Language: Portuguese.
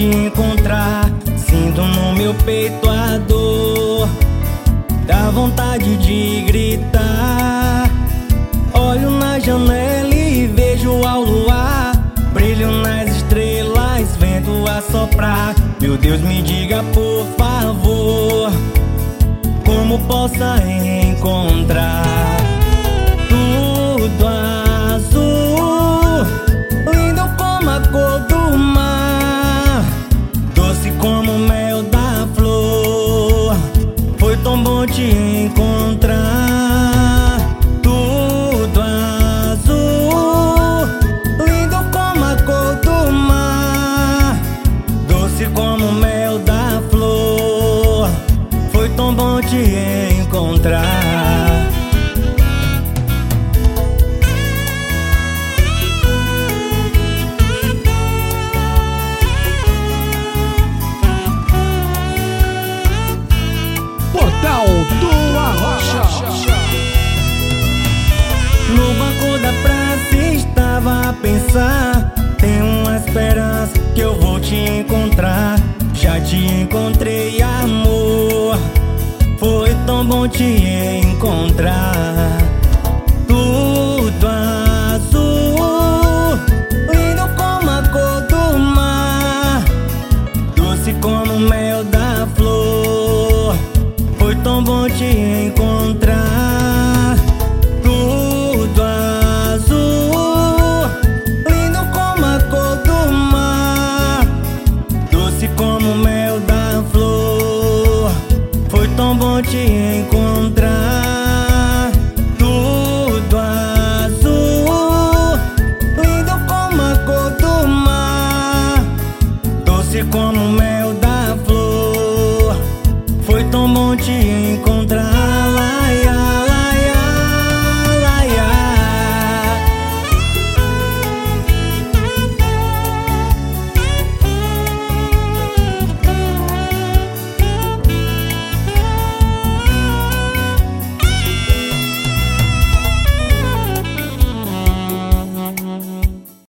te encontrar. Sinto no meu peito a dor, dá vontade de gritar. Olho na janela e vejo ao luar, brilho nas estrelas, vento a soprar. Meu Deus, me diga por favor, como possa encontrar tudo azul, lindo como a cor do mar, doce como o mel da flor. Foi tão bom te encontrar. Tudo azul, lindo como a cor do mar, doce como o mel da flor. Foi tão bom te encontrar. Portal do Arrocha. No banco da praça estava a pensar, tem uma esperança que eu vou te encontrar. Já te encontrei, amor, foi tão bom te encontrar. Tudo azul, lindo como a cor do mar, doce como o mel da flor. Foi tão bom te encontrar. Tudo azul, lindo como a cor do mar, doce como o mel da flor. Foi tão bom te encontrar. Tudo azul, lindo como a cor do mar, doce como o mel da flor. Foi tão bom te encontrar.